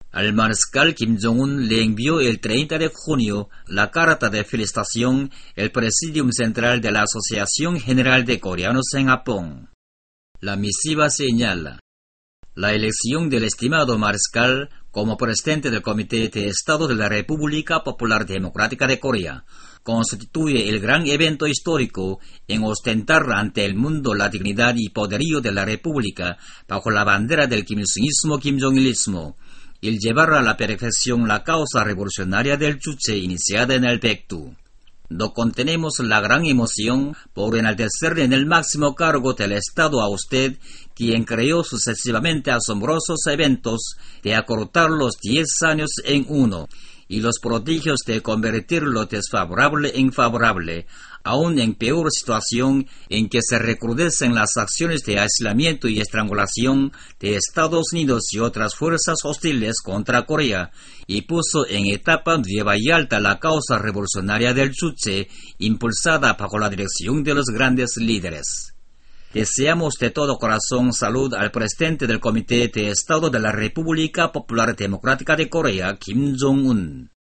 Al mariscal Kim Jong-un le envió el 30 de junio la carta de felicitación el Presidium Central de la Asociación General de Coreanos en Japón. La misiva señala: la elección del estimado mariscal como presidente del Comité de Estado de la República Popular Democrática de Corea constituye el gran evento histórico en ostentar ante el mundo la dignidad y poderío de la República bajo la bandera del kimilsungismo kimjongilismo, y el llevar a la perfección la causa revolucionaria del Juche iniciada en el Baekdu. No contenemos la gran emoción por enaltecer en el máximo cargo del Estado a usted, quien creó sucesivamente asombrosos eventos de acortar los 10 años en uno, y los prodigios de convertir lo desfavorable en favorable, aún en peor situación en que se recrudecen las acciones de aislamiento y estrangulación de Estados Unidos y otras fuerzas hostiles contra Corea, y puso en etapa nueva y alta la causa revolucionaria del Juche, impulsada bajo la dirección de los grandes líderes. Deseamos de todo corazón salud al presidente del Comité de Estado de la República Popular Democrática de Corea, Kim Jong-un.